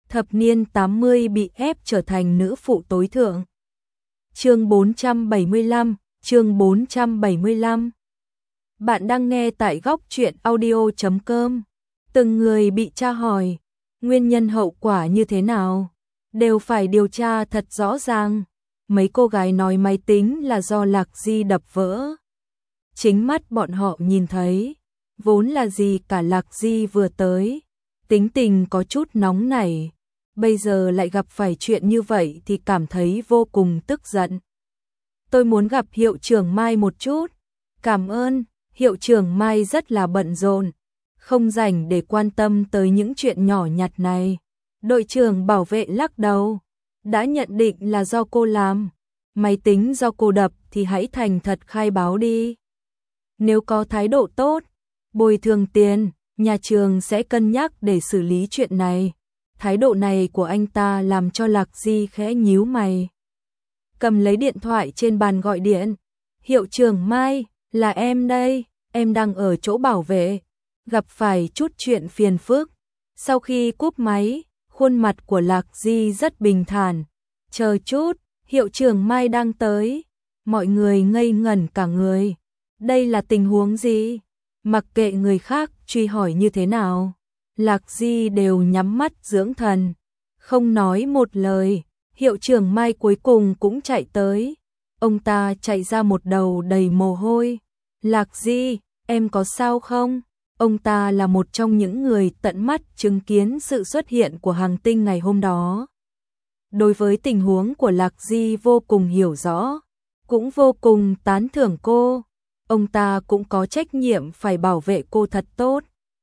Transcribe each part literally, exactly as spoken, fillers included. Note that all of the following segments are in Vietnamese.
thập niên tám mươi bị ép trở thành nữ phụ tối thượng. Chương bốn trăm bảy mươi lăm, chương bốn trăm bảy mươi lăm. Bạn đang nghe tại góc truyện audio chấm com. Từng người bị tra hỏi, nguyên nhân hậu quả như thế nào, đều phải điều tra thật rõ ràng. Mấy cô gái nói máy tính là do Lạc Di đập vỡ. Chính mắt bọn họ nhìn thấy, vốn là gì cả Lạc Di vừa tới, tính tình có chút nóng nảy, bây giờ lại gặp phải chuyện như vậy thì cảm thấy vô cùng tức giận. Tôi muốn gặp hiệu trưởng Mai một chút. Cảm ơn, hiệu trưởng Mai rất là bận rộn, không rảnh để quan tâm tới những chuyện nhỏ nhặt này. Đội trưởng bảo vệ lắc đầu, đã nhận định là do cô làm, máy tính do cô đập thì hãy thành thật khai báo đi. Nếu có thái độ tốt, bồi thường tiền, nhà trường sẽ cân nhắc để xử lý chuyện này. Thái độ này của anh ta làm cho Lạc Di khẽ nhíu mày. Cầm lấy điện thoại trên bàn gọi điện. Hiệu trưởng Mai, là em đây, em đang ở chỗ bảo vệ, gặp phải chút chuyện phiền phức. Sau khi cúp máy, khuôn mặt của Lạc Di rất bình thản. Chờ chút, hiệu trưởng Mai đang tới. Mọi người ngây ngẩn cả người. Đây là tình huống gì? Mặc kệ người khác truy hỏi như thế nào, Lạc Di đều nhắm mắt dưỡng thần, không nói một lời. Hiệu trưởng Mai cuối cùng cũng chạy tới. Ông ta chạy ra một đầu đầy mồ hôi. Lạc Di, em có sao không? Ông ta là một trong những người tận mắt chứng kiến sự xuất hiện của hành tinh ngày hôm đó. Đối với tình huống của Lạc Di vô cùng hiểu rõ, cũng vô cùng tán thưởng cô. Ông ta cũng có trách nhiệm phải bảo vệ cô thật tốt.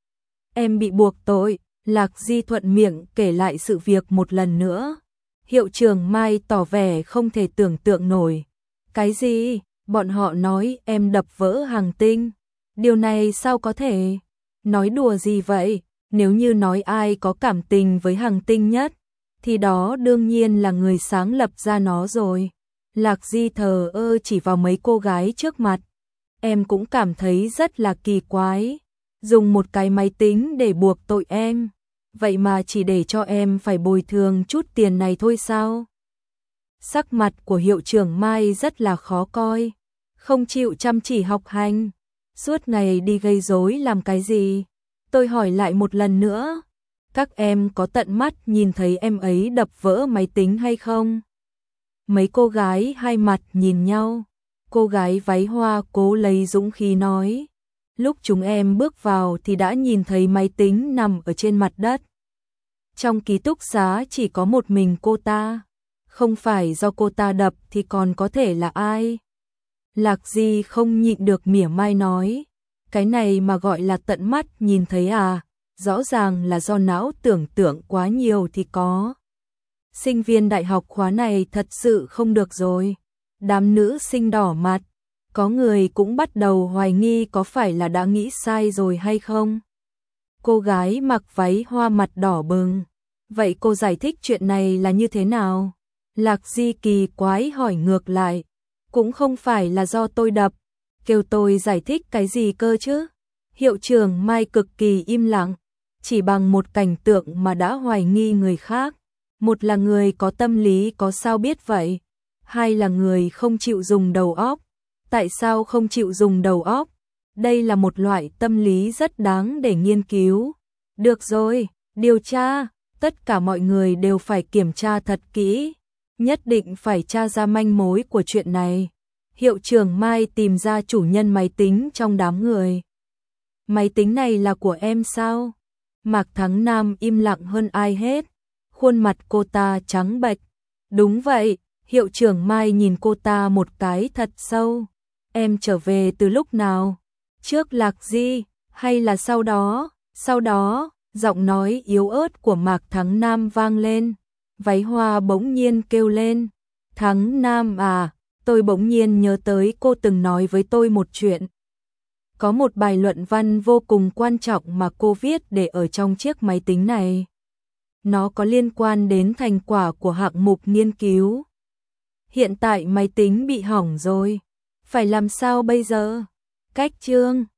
Em bị buộc tội. Lạc Di thuận miệng kể lại sự việc một lần nữa. Hiệu trưởng Mai tỏ vẻ không thể tưởng tượng nổi. Cái gì? Bọn họ nói em đập vỡ hành tinh. Điều này sao có thể? Nói đùa gì vậy? Nếu như nói ai có cảm tình với hành tinh nhất, thì đó đương nhiên là người sáng lập ra nó rồi. Lạc Di thờ ơ chỉ vào mấy cô gái trước mặt. Em cũng cảm thấy rất là kỳ quái. Dùng một cái máy tính để buộc tội em, vậy mà chỉ để cho em phải bồi thường chút tiền này thôi sao? Sắc mặt của hiệu trưởng Mai rất là khó coi, không chịu chăm chỉ học hành, suốt ngày đi gây rối làm cái gì? Tôi hỏi lại một lần nữa, các em có tận mắt nhìn thấy em ấy đập vỡ máy tính hay không? Mấy cô gái hai mặt nhìn nhau, cô gái váy hoa cố lấy dũng khí nói, lúc chúng em bước vào thì đã nhìn thấy máy tính nằm ở trên mặt đất. Trong ký túc xá chỉ có một mình cô ta, không phải do cô ta đập thì còn có thể là ai? Lạc Di không nhịn được mỉa mai nói, cái này mà gọi là tận mắt nhìn thấy à? Rõ ràng là do não tưởng tượng quá nhiều thì có. Sinh viên đại học khóa này thật sự không được rồi. Đám nữ sinh đỏ mặt, có người cũng bắt đầu hoài nghi có phải là đã nghĩ sai rồi hay không. Cô gái mặc váy hoa mặt đỏ bừng. Vậy cô giải thích chuyện này là như thế nào? Lạc Di kỳ quái hỏi ngược lại. Cũng không phải là do tôi đập. Kêu tôi giải thích cái gì cơ chứ? Hiệu trưởng Mai cực kỳ im lặng. Chỉ bằng một cảnh tượng mà đã hoài nghi người khác. Một là người có tâm lý có sao biết vậy? Hai là người không chịu dùng đầu óc. Tại sao không chịu dùng đầu óc? Đây là một loại tâm lý rất đáng để nghiên cứu. Được rồi, điều tra, tất cả mọi người đều phải kiểm tra thật kỹ, nhất định phải tra ra manh mối của chuyện này. Hiệu trưởng Mai tìm ra chủ nhân máy tính trong đám người. Máy tính này là của em sao? Mạc Thắng Nam im lặng hơn ai hết, khuôn mặt cô ta trắng bệch. Đúng vậy, hiệu trưởng Mai nhìn cô ta một cái thật sâu. Em trở về từ lúc nào? Trước Lạc Di, hay là sau đó? Sau đó, giọng nói yếu ớt của Mạc Thắng Nam vang lên. Váy hoa bỗng nhiên kêu lên. Thắng Nam à, tôi bỗng nhiên nhớ tới cô từng nói với tôi một chuyện. Có một bài luận văn vô cùng quan trọng mà cô viết để ở trong chiếc máy tính này. Nó có liên quan đến thành quả của hạng mục nghiên cứu. Hiện tại máy tính bị hỏng rồi. Phải làm sao bây giờ? Cách chương